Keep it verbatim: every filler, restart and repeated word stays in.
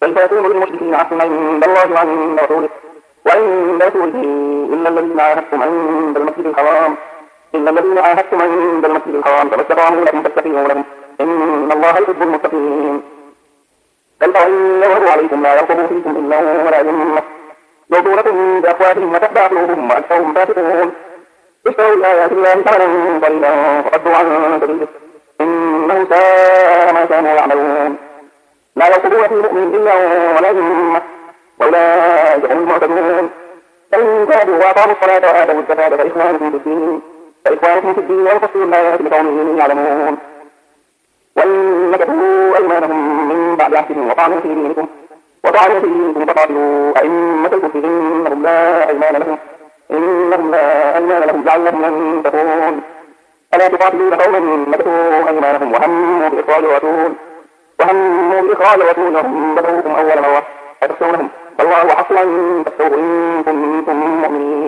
كيف يكون للمشركين عهد عند الله وعند رسوله وعند رسوله إلا الذين عاهدتم عند المسجد الحرام إلا الذين عاهدتم عند المسجد الحرام فما استطاعوا لكم فاستقيموا لهم إن الله يحب المتقين. بل إن يظهروا عليكم لا يرقبوا فيكم إلا ولا ذمة يرضونكم بأفواههم وتأبى قلوبهم وأكثرهم فاسقون اشتروا بآيات الله ثمنا قليلا فصدوا عن سبيله إنهم ساء ما كانوا يعملون. لا يرقبون في مؤمن إلا ولا ذمة وأولئك هم المعتدون. فإن تابوا وأقاموا الصلاة وآتوا الزكاة فإخوانكم في الدين فإخوانكم في الدين ونفصل الآيات لقوم يعلمون. وإن نكثوا أيمانهم من بعد عهدهم وطعنوا في دينكم وطعنوا في دينكم فقاتلوا أئمة الكفر إنهم لا أيمان لهم إنهم لا أيمان لهم لعلهم ينتهون. ألا تقاتلون قوما نكثوا أيمانهم وهموا بإخراج الرسول وهموا بإخراج الرسول وهم بدأوكم أول مرة أتخشونهم والله أحق أن تخشوه إن كنتم مؤمنين.